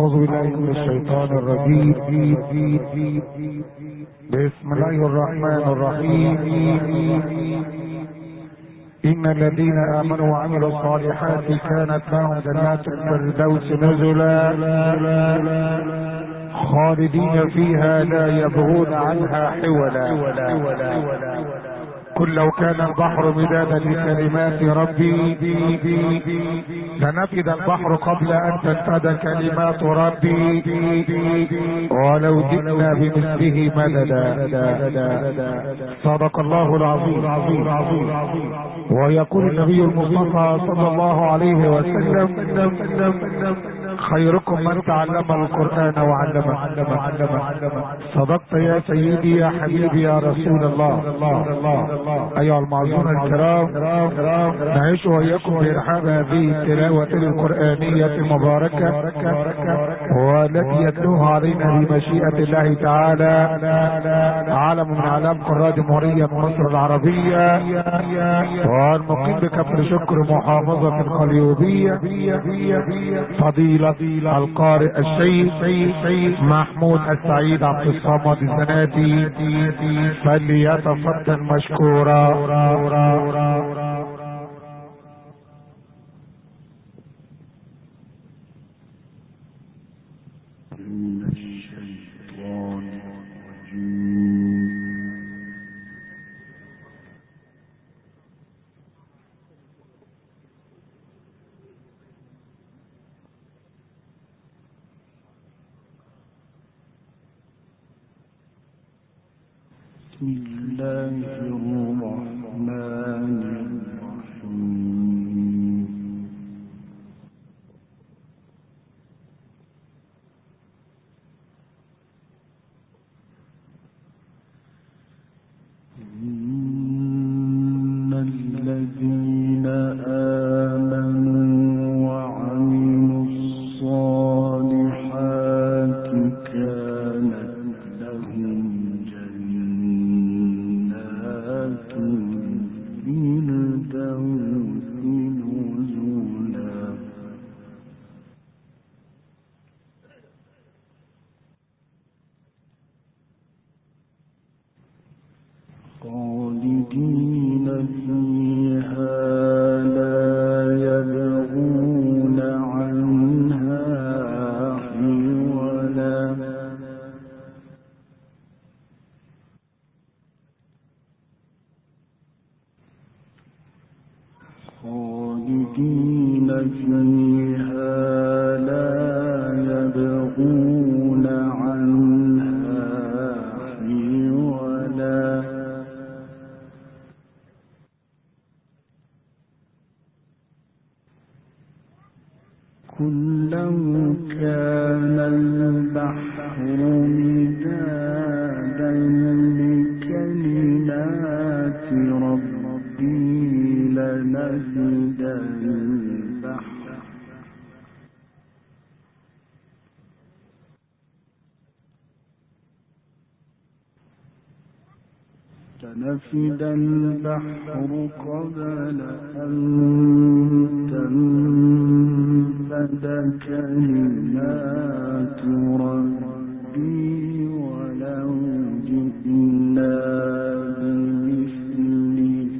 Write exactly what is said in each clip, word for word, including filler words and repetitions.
أعوذ بالله من الشيطان الرجيم. بسم الله الرحمن الرحيم. إن الذين آمنوا وعملوا الصالحات كانت لهم جنات الفردوس نزلا خالدين فيها لا يبغون عنها حولا. قل لو كان البحر مدادا لكلمات ربي لنفد البحر قبل ان تنفد كلمات ربي ولو جئنا بمثله مددا. صدق الله العظيم. ويقول النبي المصطفى صلى الله عليه وسلم: خيركم من تعلم القرآن وعلمه. صدقت يا سيدي يا حبيبي يا رسول الله. أيها المعزون الكرام، نعيش وإياكم بإرحاب هذه التلاوة القرآنية المباركة والتي يتلوها علينا بمشيئة الله تعالى علم من أعلام قراء جمهورية مصر العربية والمقيم بكفر شكر محافظة القليوبية فضيلة القارئ الشيخ محمود السعيد عبد الصمد الزناتي، فليتفضل مشكورا. بسم الله الرحمن الرحيم. إن الذين آمنوا وعملوا الصالحات كانت لهم خالدين فيها لا يبغون عنها حولا. خالدين فيها لا يبغون عنها حولا. كلما كان البحر مدادا لكلمات ربي لنفد البحر لنفد البحر قبل أن تنفد كلمات ربي ولو جئنا بمثله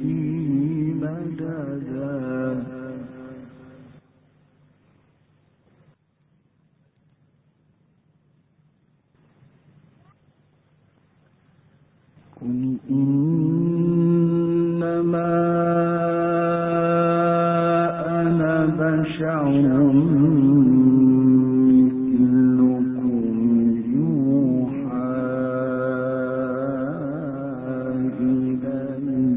مددا. قل إنما أنا بشر مثلكم يوحى إلي.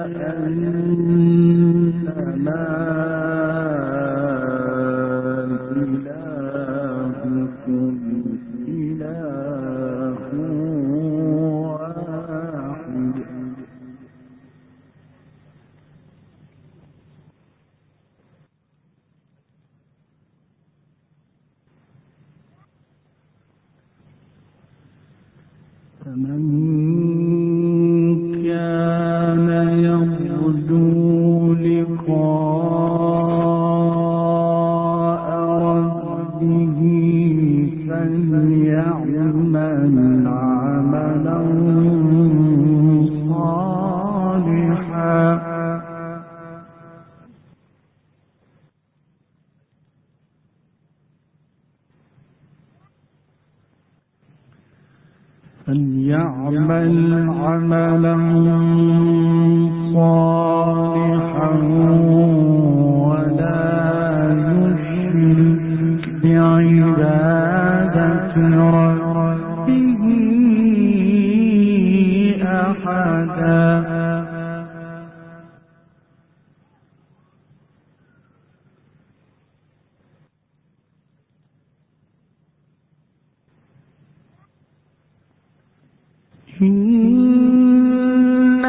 أنما فليعمل عملا صالحا ولا يشرك بعبادة ربه أحدا. إن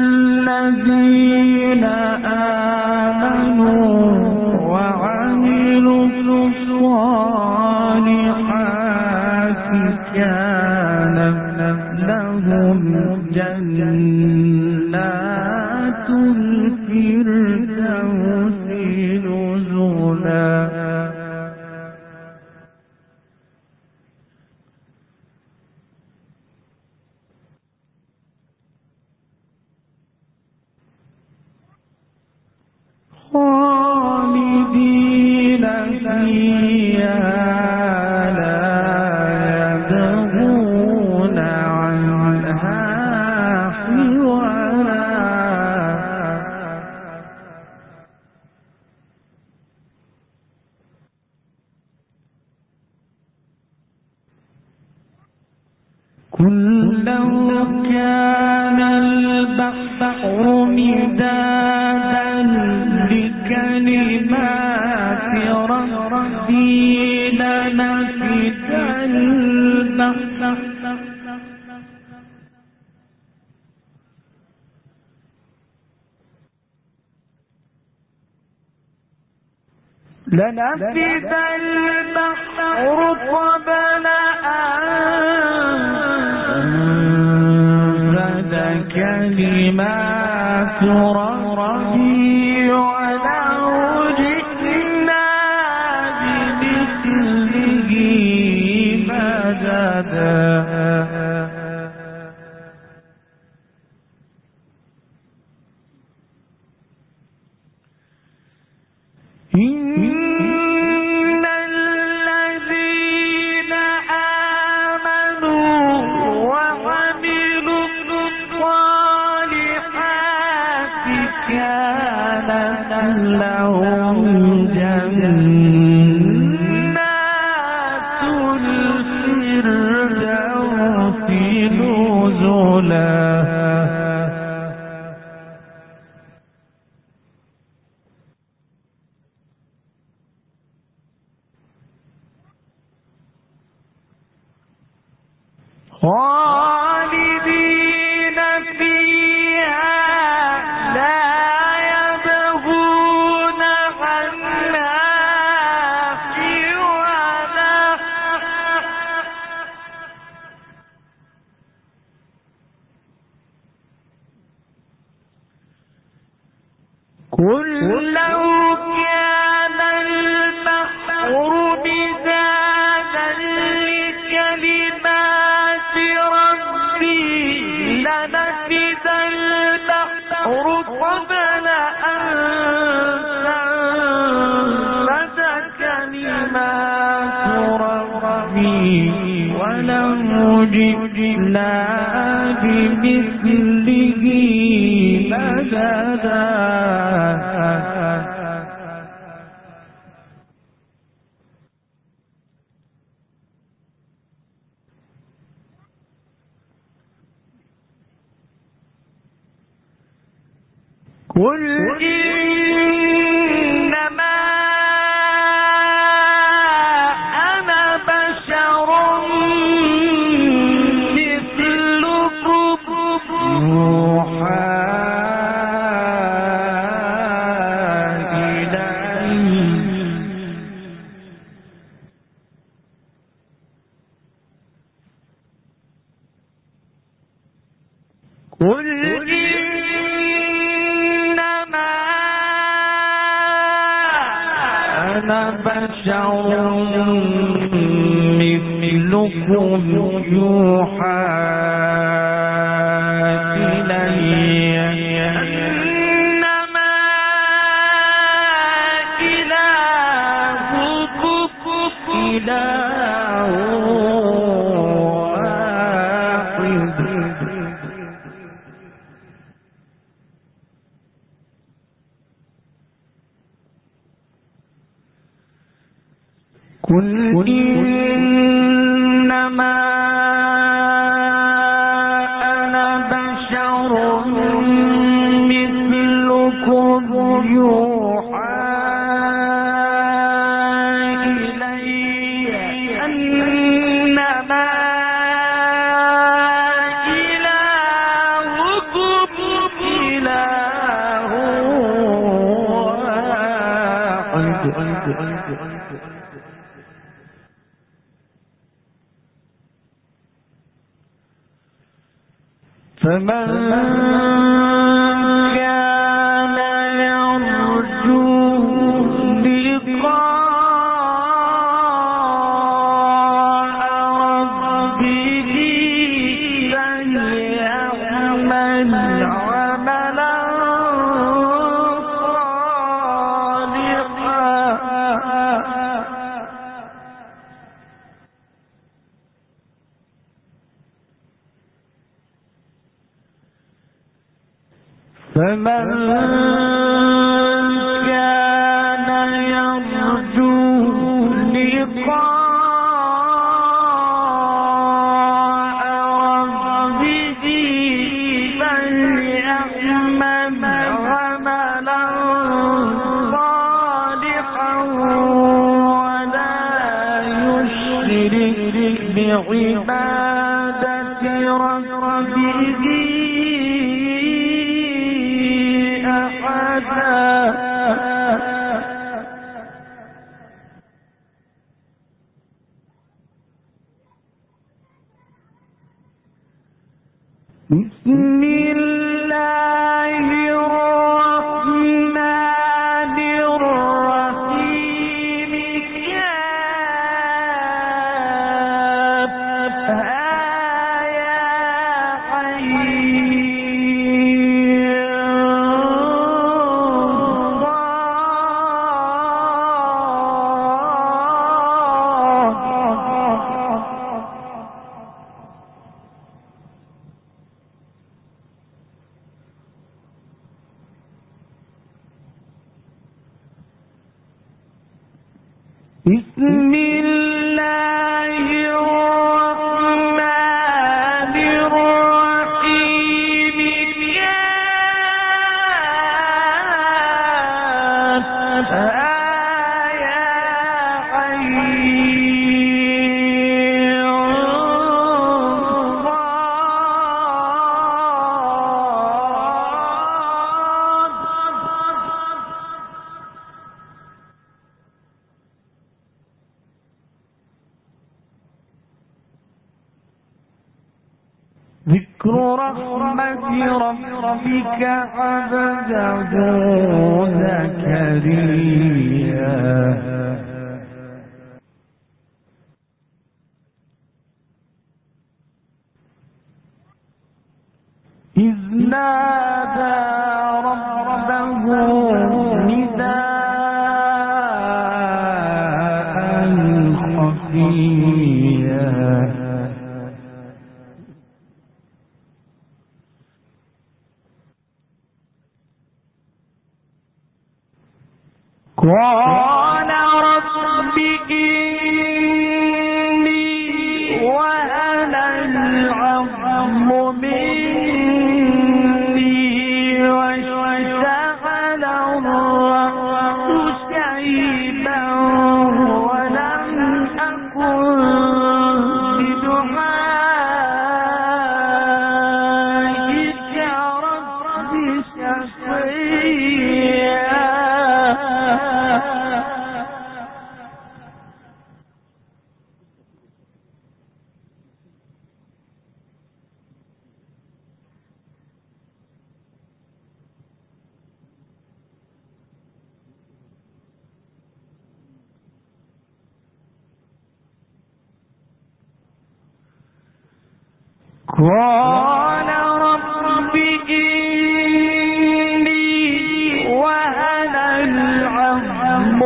الذين آمنوا وعملوا الصالحات كانت لهم جنات الفردوس نزلا. خالدين فيها لا يبغون عنها حولا. كله كان البحر مدادا لكلمات ربي لنفد البحر لنفد البحر قبل أن تنفد كلمات ربي ولو جئنا بمثله مددا. إن الذين آمنوا وعملوا الصالحات كانت لهم جنات الفردوس نزلا. خالدين فيها لا يبغون عنها حولا. قل لو كان البحر مدادا لكلمات ربي لنفد البحر قبل أن تنفد كلمات ربي ولو جئنا بمثله مددا. قل إنما أنا بشر مثلكم يوحى إلي. أنا بشر مثلكم يوحى إلي أنما إلهكم إله واحد قل إنما أنا بشر مثلكم يوحى إلي أنما إلهكم إله واحد فمن كان يرجو لقاء ربه فليعمل عملا صالحا فمن كان يرجو لقاء ربه فليعمل عملا صالحا ولا يشرك بعبادة ربه بسم الله الرحمن الرحيم كافها يا بسم الله الرحمن الرحيم كافها يا ذكر رحمة ربك عبده زكريا إذ نادى ربه نداء خفيا قال رب إني وهن العظم مني واشتعل الرأس شيبا ولم أكن بدعائك رب شقيا قال رب إني وهن العظم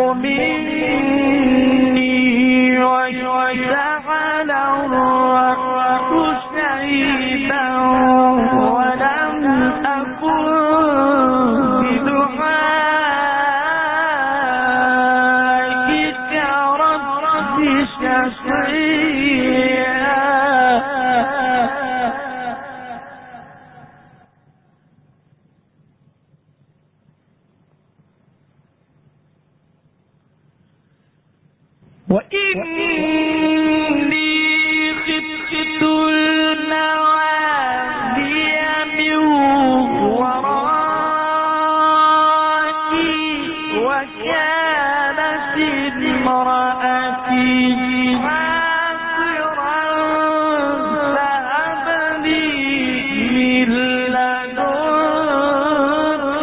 مني واشتعل الرأس شيبا ولم أكن بدعائك رب شقيا. وإني خفت الموالي من ورائي وكانت امرأتي عاقرا فهب لي من لدنك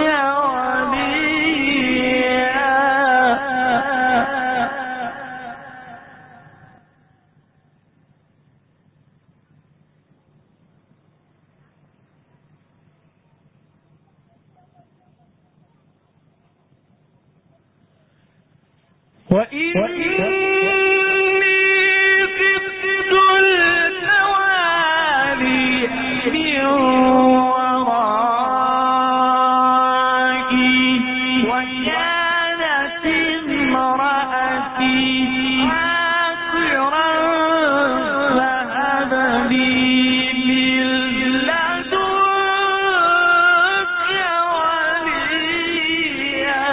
وليا. وإني خفت الموالي من ورائي وكانت امرأتي عاقرا فهب لي من لدنك وليا.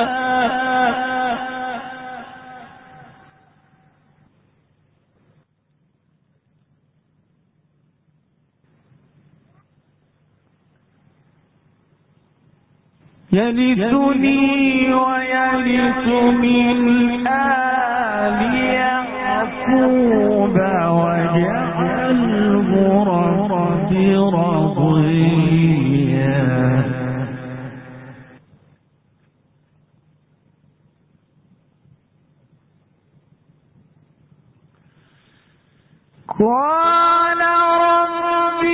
يرثني ويرث من آل يعقوب واجعله رب رضيا. قال رب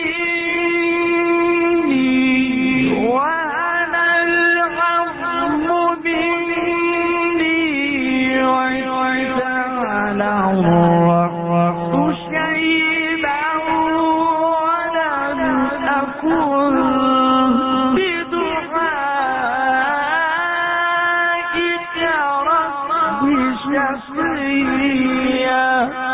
إني وهن العظم مني واشتعل الرأس شيبا ولم أكن بدعائك رب شقيا.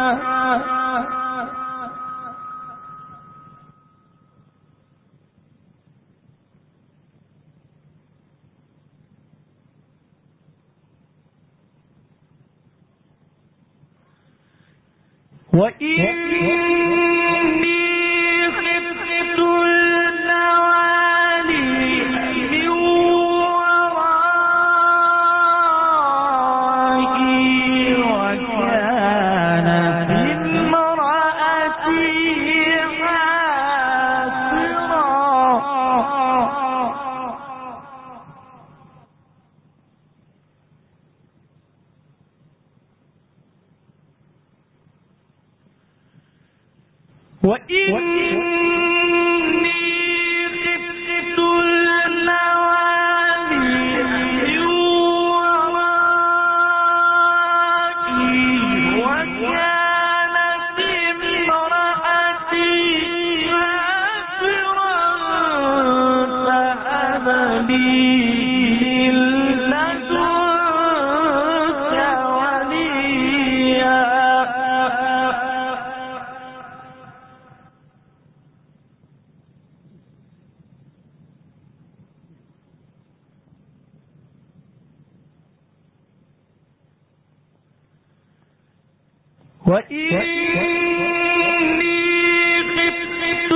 وإني خفت الموالي من ورائي وكانت امرأتي وإني خفت الموالي من ورائي وكانت امرأتي عاقرا فهب لي من لدنك وليا. وإني خفت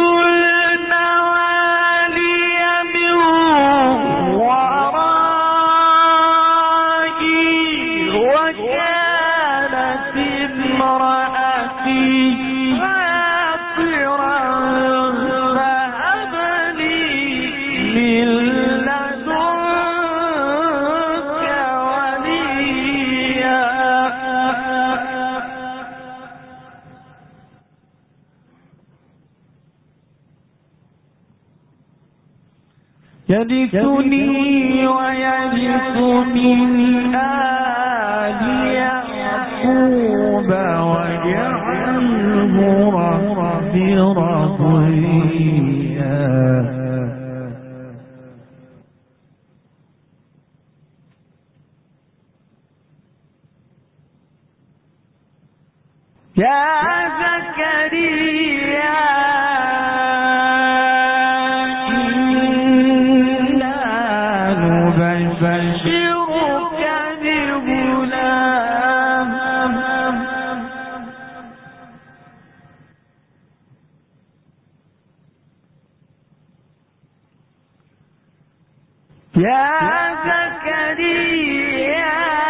الموالي من ورائي وكانت امرأتي عاقرا فهب لي من لدنك وليا. يرثني ويرث من آل يعقوب واجعله رب رضيا. يا زكريا إنا نبشرك بغلام يا زكريا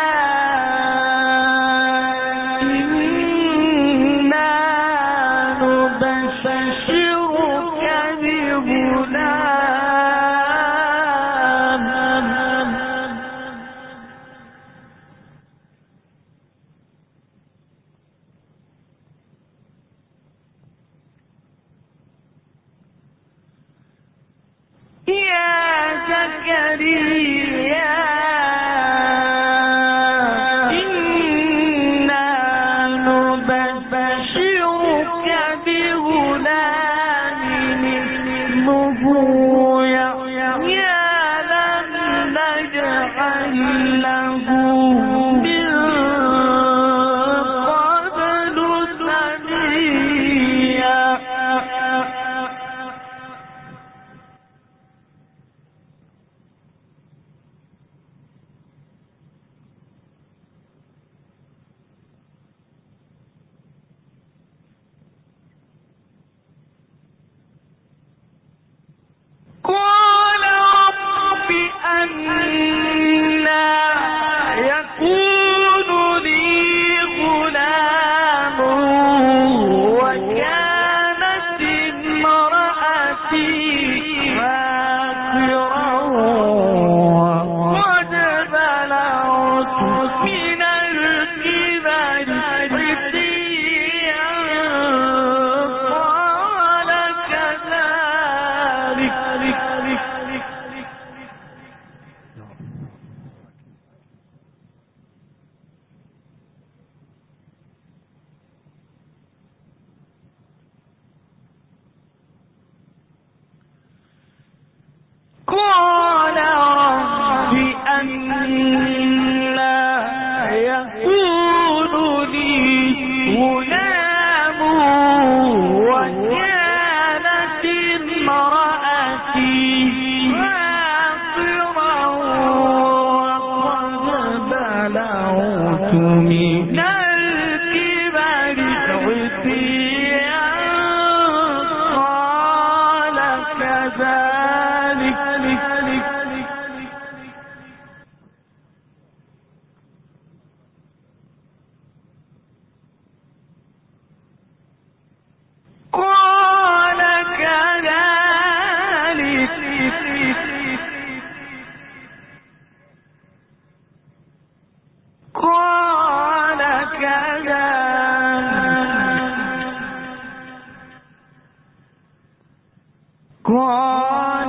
قال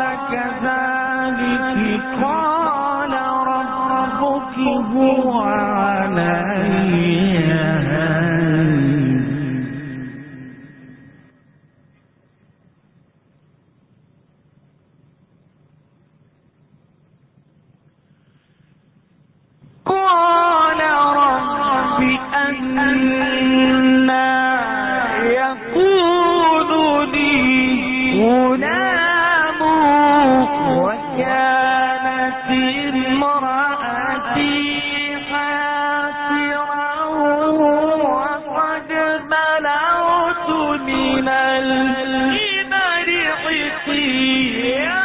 كذلك قال ربك هو علي هين قال رب أنى يكون لي غلام وكانت امرأتي حاصرا وقد بلغت من الكبر عتيا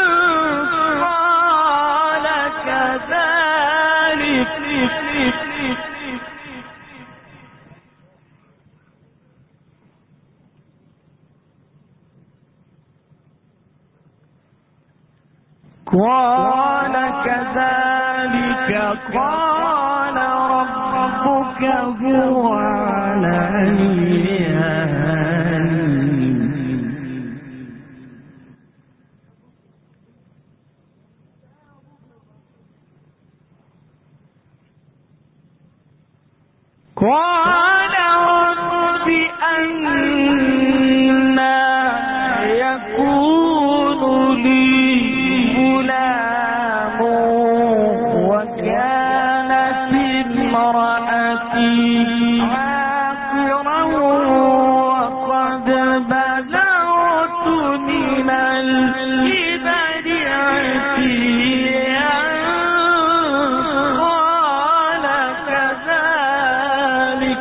قال كذلك قال كذلك قال ربك هو علي هين قال رب أنى يكون لي غلام وكانت امرأتي عاقرا وقد بلغت من الكبر عتيا قال كذلك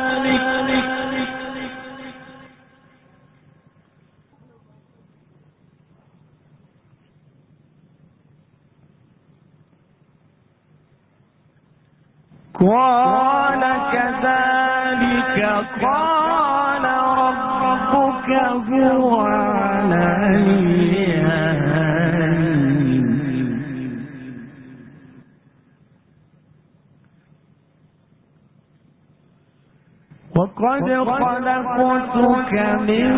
قال كذلك قال ربك هو علي هين وقد خلقتك من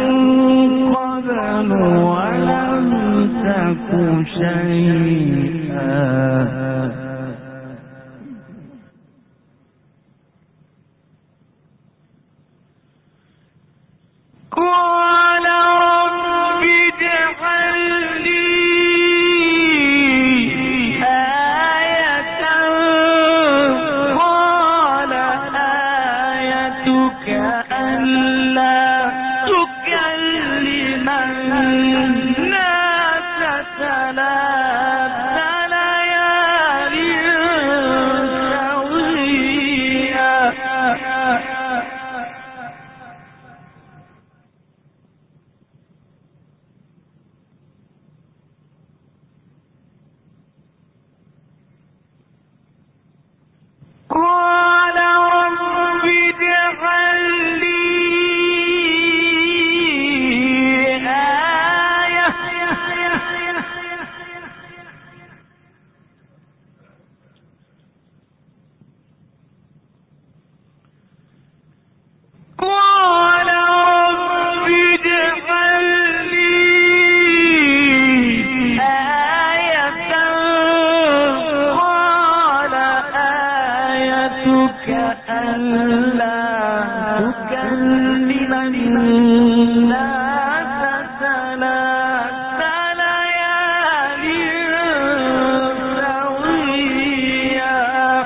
قبل ولم تك شيئا قال رب اجعل لي آية قال آيتك ألا تكلم الناس ثلاث ليال سويا قال رب اجعل لي آية قال رب اجعل لي آية قال آيتك ألا تكلم الناس ثلاث ليال سويا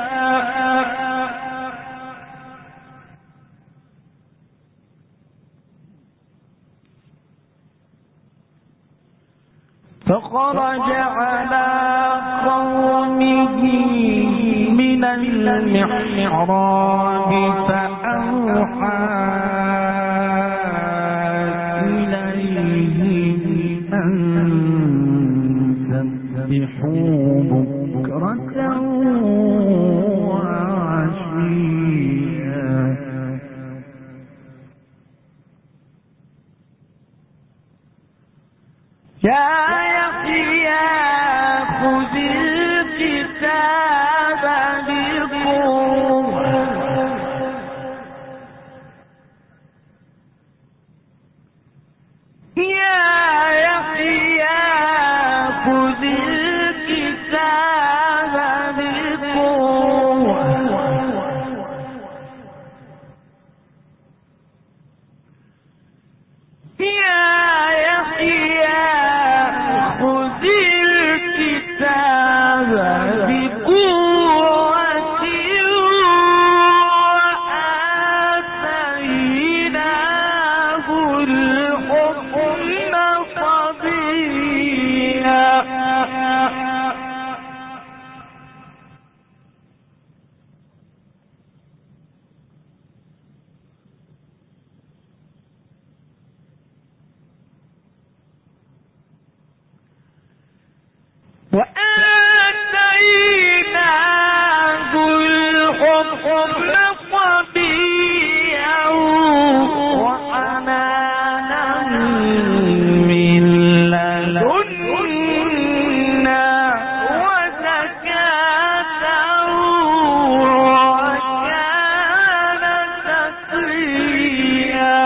فخرج على قومه من المحراب فأوحى إليهم أن سبحوا بكرة وعشيا يا يحيى خذ الكتاب بقوة يا يحيى خذ الكتاب بقوة يا يحيى خذ الكتاب بقوة وآتيناه الحكم صبيا وآتيناه الحكم صبيا وحنانا من لدنا وزكاة وكان تقيا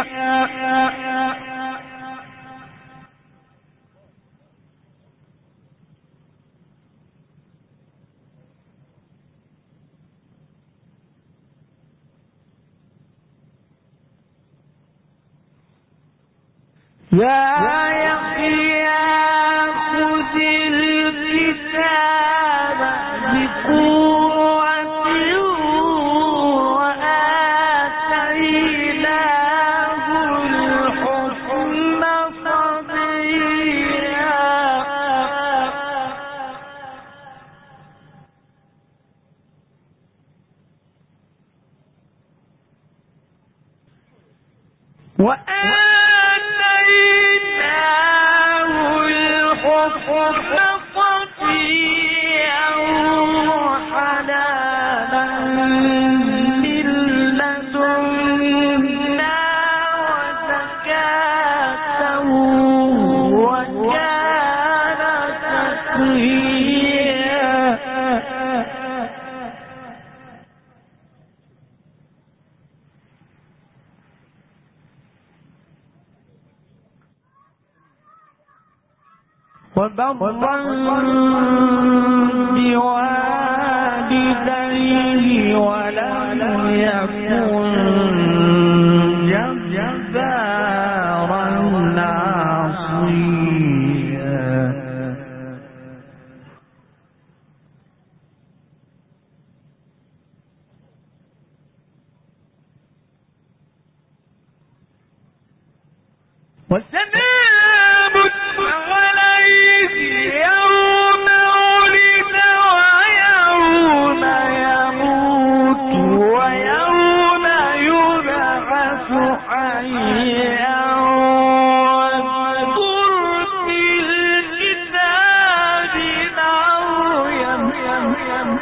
وبرا بوالديه ولم يكن جبارا عصيا والسلام عليه يوم ولد ويوم يموت ويوم يبعث حيا واذكر في الكتاب مريم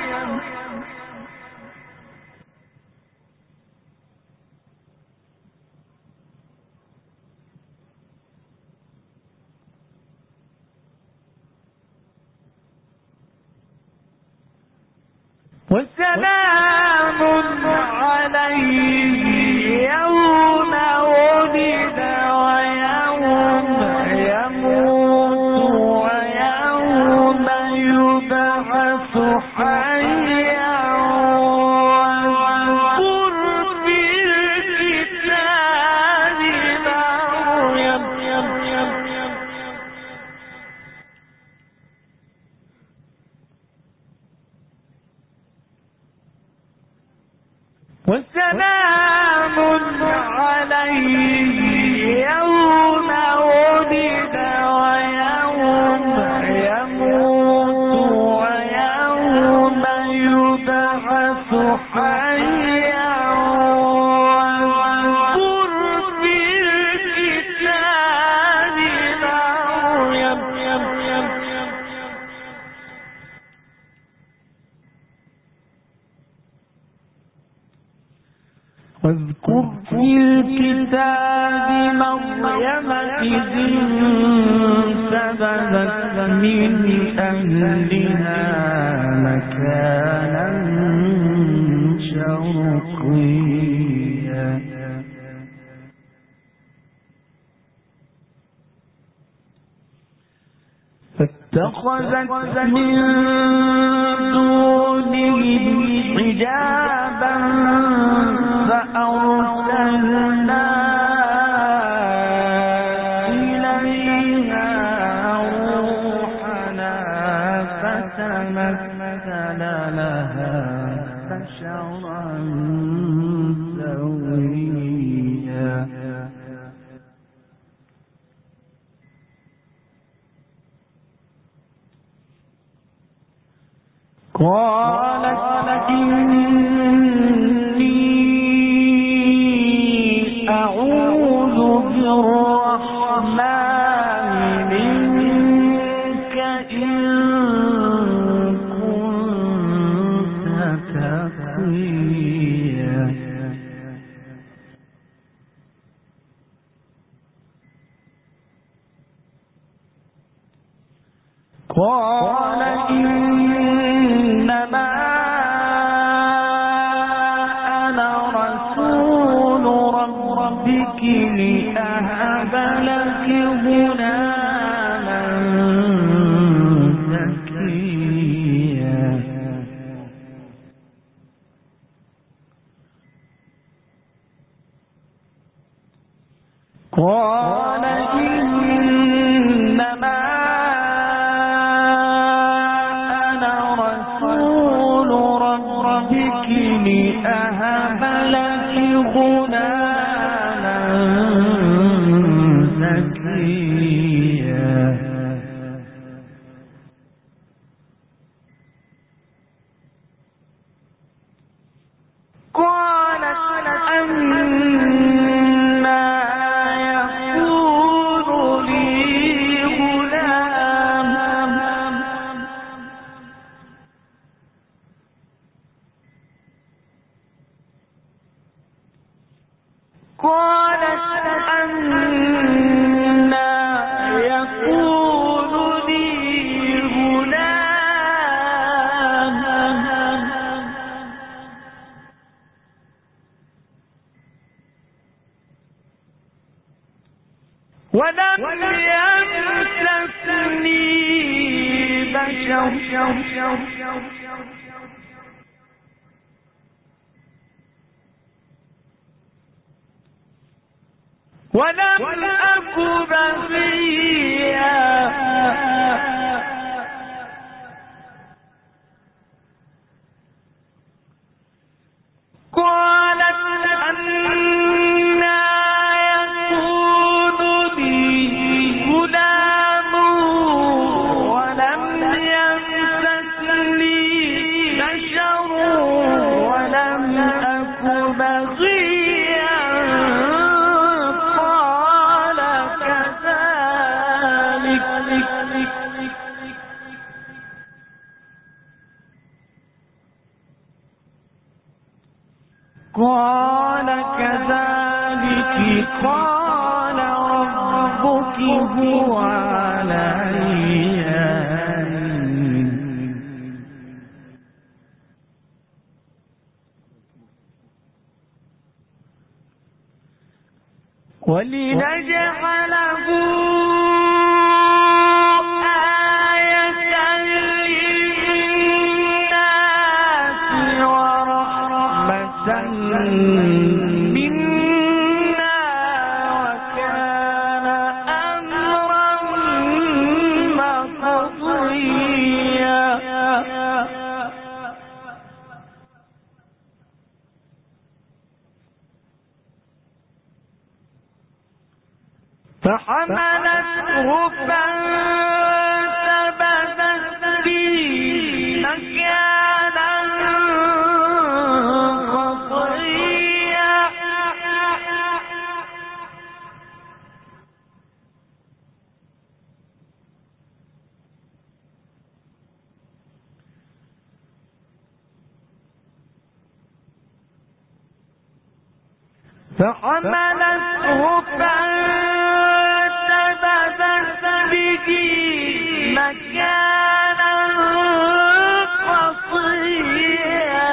والسلام عليه يوم ولد ويوم يموت ويوم يبعث حيا واذكر في الكتاب مريم والسلام عليه يوم ولد ويوم يموت ويوم يبعث حيا واذكر في الكتاب مريم واذكر في الكتاب مريم إذ انتبذت من أهلها مكانا شرقيا فاتخذت من دونهم حجابا فأرسلنا إليها روحنا فتمثل لها بشرا سويا قالت إني أعوذ بالرحمن منك إن كنت تقيا قال إنما أنا رسول ربك لأهب لك غلاما زكيا قال إن لأهب لك غلاما زكيا قالت أنا يكون لي غلام قالت أنا يكون لي غلام ولم يمسسني بشر ولم أك بغيا قالت أنا يكون لي غلام ولم يمسسني بشر ولم أك بغيا قال كذلك قال ربك هو علي هين ولنجعله آية للناس ورحمة منا وكان أمرا مقضيا فحملته فانتبذت به مكانا قصيا فحملته فانتبذت به مكانا قصيا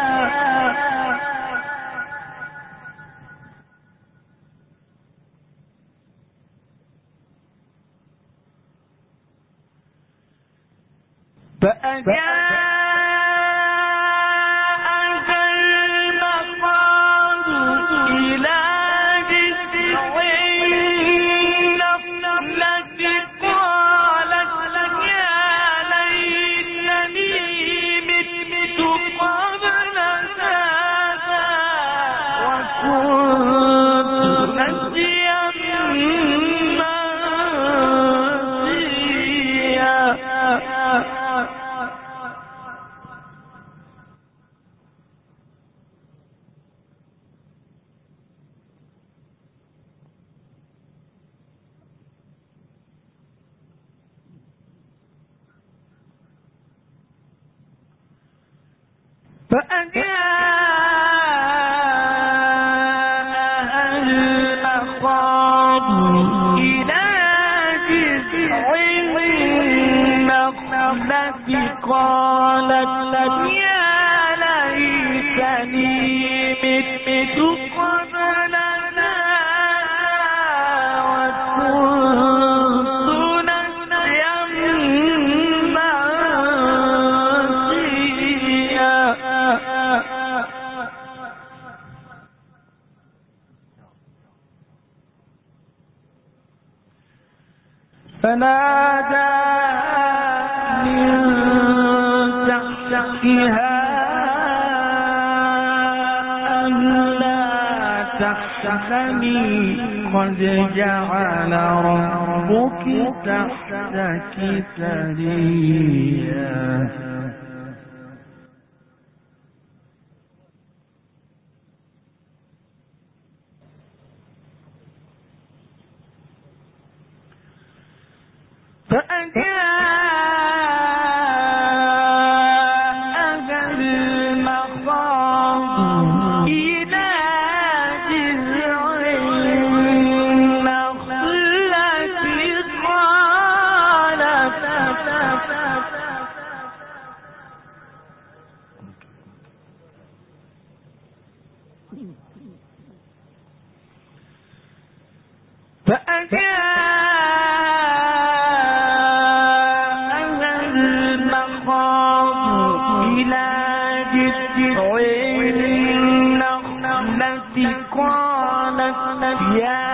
فأجاءها المخاض إلى جذع النخلة قالت يا ليتني مت قبل هذا وكنت نسيا فأجاءها المخاض إلى جذع النخلة قالت يا ليتني مت قبل هذا وكنت نسيا فنادى من تحتها تحزني قد جعل ربك تحتك سريا. فأجاءها المخاض إلى جذع النخلة قالت فأجاءها المخاض إلى جذع النخلة قالت يا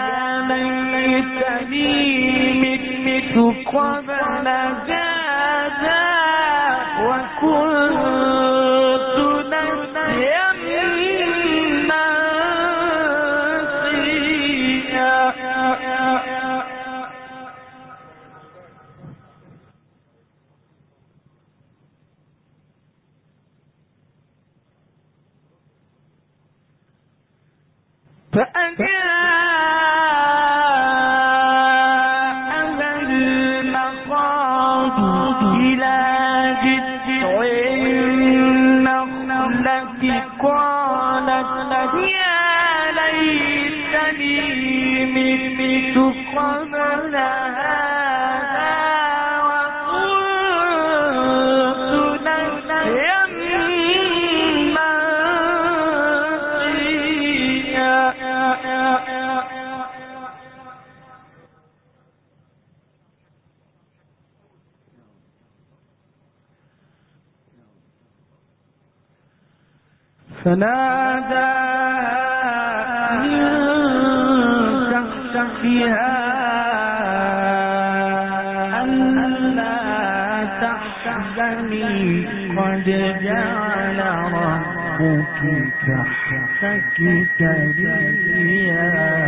ليتني مت قبل هذا وكنت نسيا فأجاءها المخاض إلى جذع النخلة قالت يا ليتني مت قبل هذا وكنت نسيا فنادى من تحتها ألا تحزني قد جعل ربك تحتك سريا.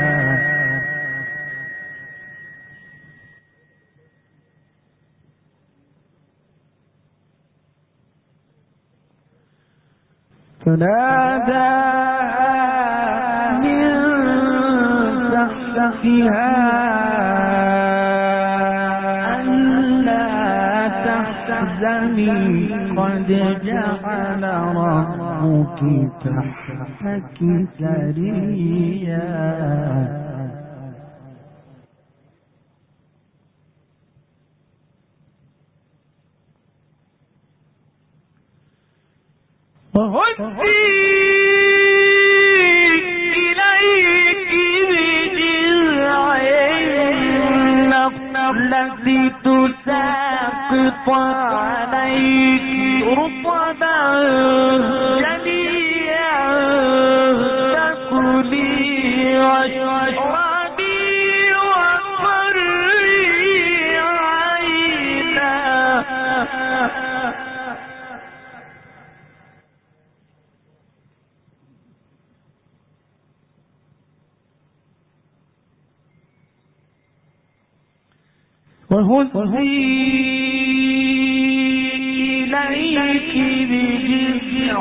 فناداها من تحتها ألا تحزني قد جعل ربك تحتك سريا. وهزي إليك بجذع النخلة تساقط عليك رطبا جنيا فكلي واشربي وقري عينا. وهزي إليك بجذع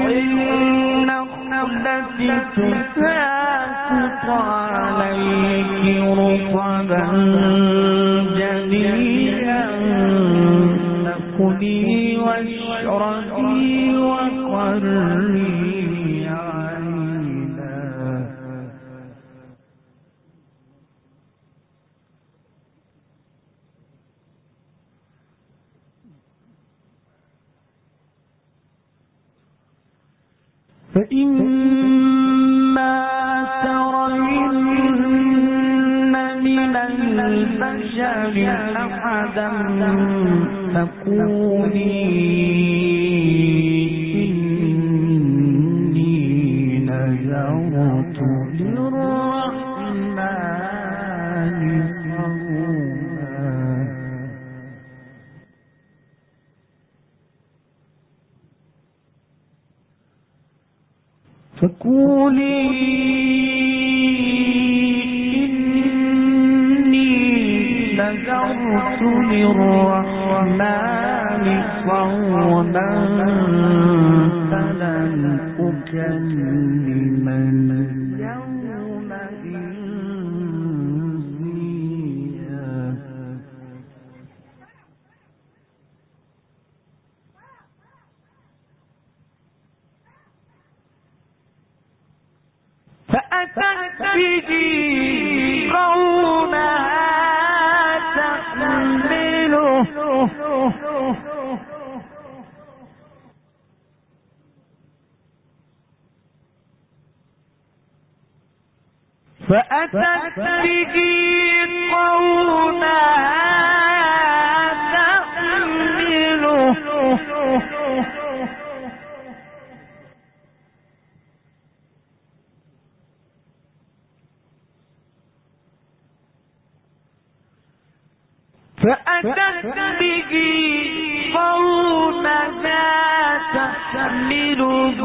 النخلة تساقط عليك رطبا جنيا فكلي واشربي وقري عينا. فإما ترين من البشر أحدا فقولي إني نذرت للرحمن صوما. فقولي نذرت للرحمن صوما فلن أكلم اليوم إنسيا. فأتت به قومها تحمله فأتت به قومها تحمله فأتت به قومها تحمله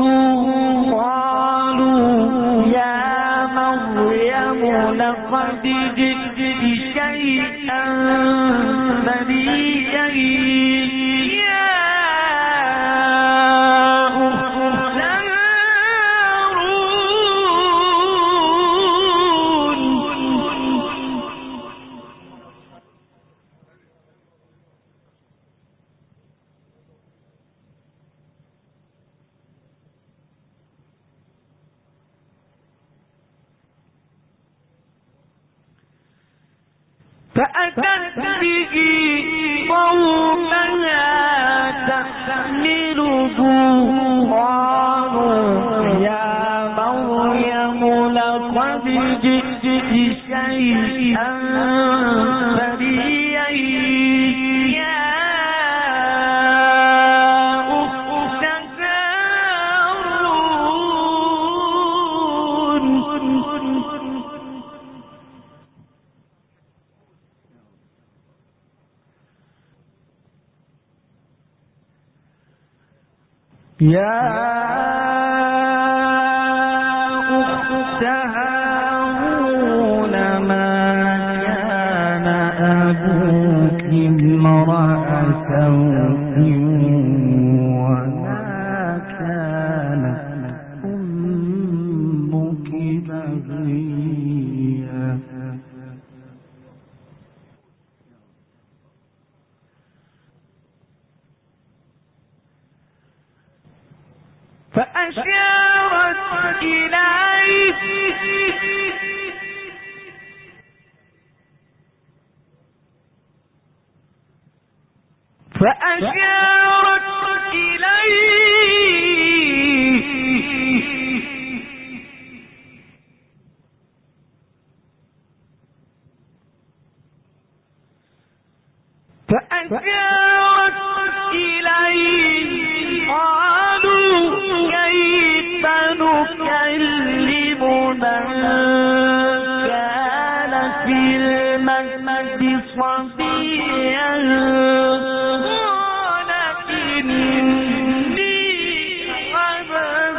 قالوا يا مريم لقد جئت شيئا فريا يا أخت هارون. فأتت به قومها تحمله قالوا يا مريم لقد جئت شيئا فريا يا أخت هارون. يا أخت هارون ما كان أبوك امرأ سوء وما كانت أمك بغيا. فأشارت إليه فأشارت إليه فأشارت إليه قالوا كيف نكلم من كان في المهد صبيا قال إني عبد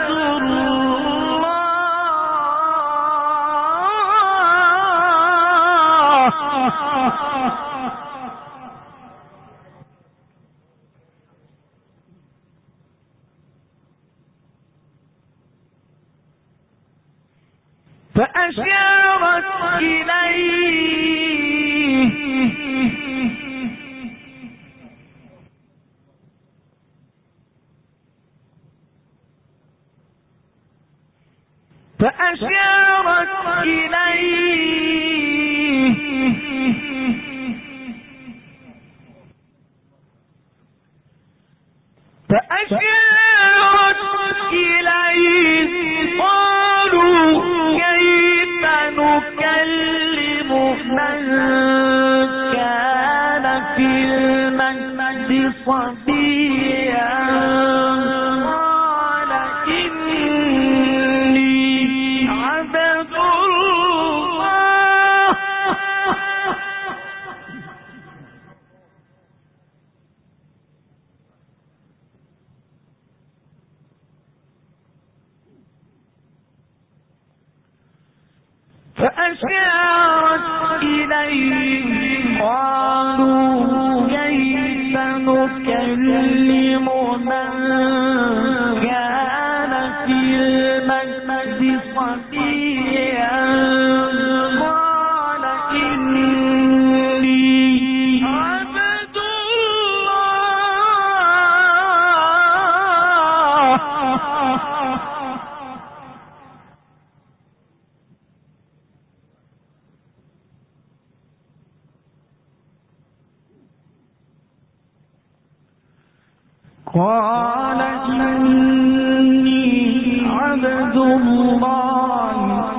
الله فأشارت إليه فأشارت إليه فأشارت إليه قالوا كيف نكلم من كان في المهد صبيا قال إني عبد الله فأشارت إليه يكلم من كان في المهد صبيا قال إني عبد الله قال إني عبد الله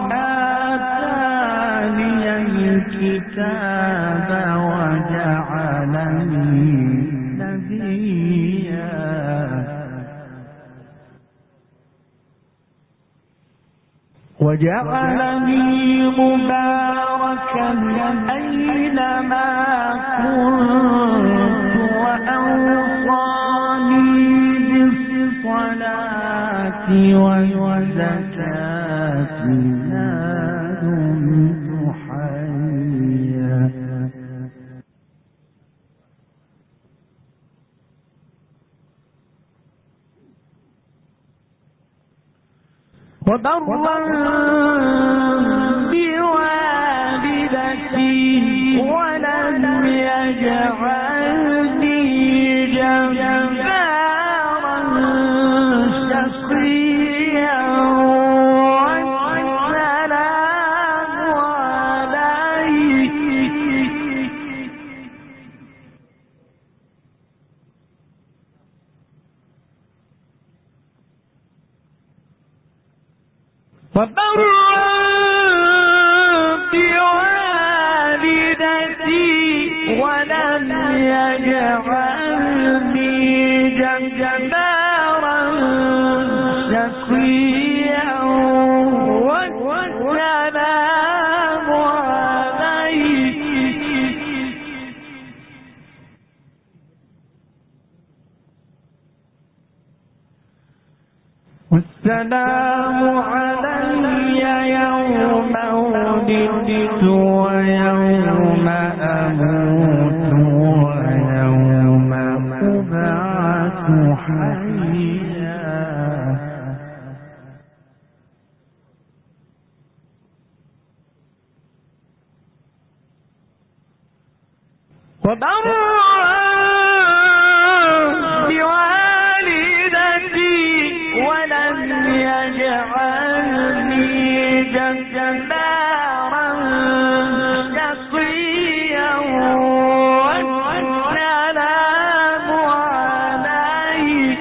آتاني الكتاب وجعلني نبيا وجعلني مباركا أينما كنت وأوصاني بالصلاة والزكاة ما دمت حيا وبرا بوالدتي ولم يجعلني جبارا شقيا والسلام علي وبرا بوالدتي ولم يجعلني جبارا شقيا والسلام علي والسلام علي يوم ولدت ويوم أموت ويوم أبعث حيا وبرا بوالدتي ولم يجعلني جبارا شقيا والسلام علي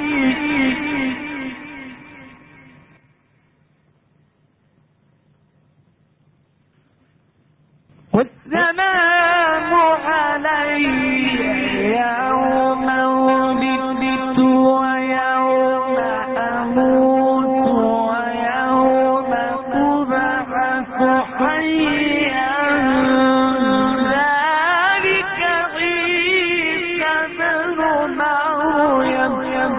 والسلام علي يوم ولدت ويوم أموت ويوم أبعث حيا ذلك عيسى بن مريم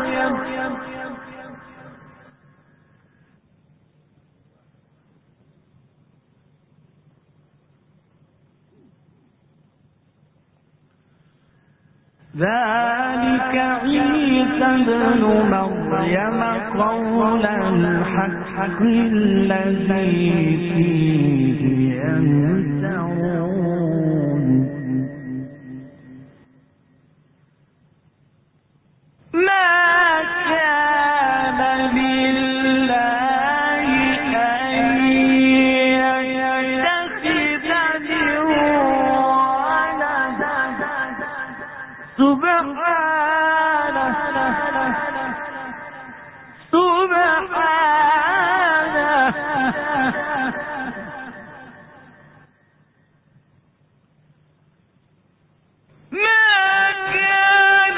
ذلك عيسى بن مريم قول الحق الذي فيه يمترون ما كان لله أن يتخذ من ولد سبحانه سبحانه ما كان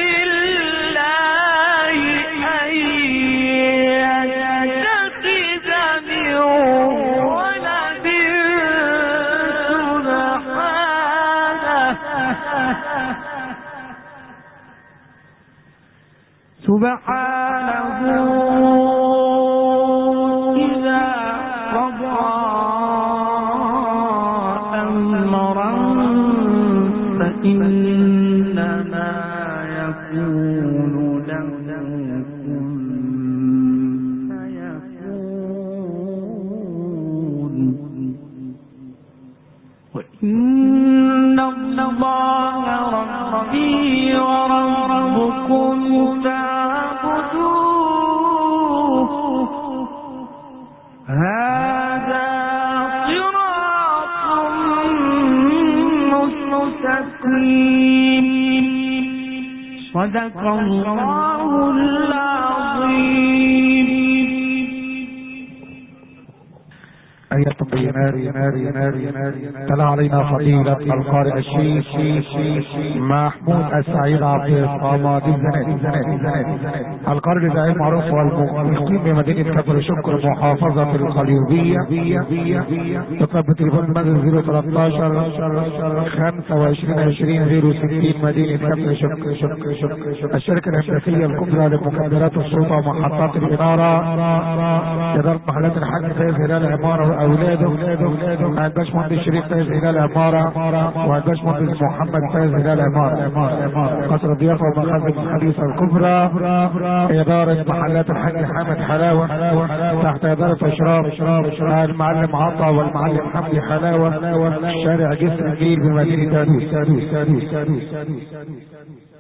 لله أن يتخذ من ولد سبحانه سبحانه إذا قضى أمرا فإنما يكون وإن الله ربي وربكم فاعبدوه هذا صراط مستقيم. صدق الله العظيم. آية بينات تلا علينا فضيلة القارئ الشيخ محمود السعيد عبد الصمد الزنادي القارئ الزعيم معروف والمقيم بمدينة كفر شكر محافظة القليوبية تطلب تليفون منزل صفر ثلاثة عشر خمسة وعشرين عشرين صفر ستين مدينة كفر شكر. الشركة الهندسية الكبرى لمكبرات الصوت ومحطات الإنارة إدارة محلات الحاج فايز هلال عمارة اولاده وعند باشمهندس شريف فايز هلال عماره وعند باشمهندس محمد فايز هلال عماره. قصر الضيافه ومخازن الخليفه الكبرى اداره محلات الحاج حامد حلاوه تحت اداره اشراف المعلم عطا والمعلم حمدي حلاوه شارع جسر النيل بمدينه تادوس.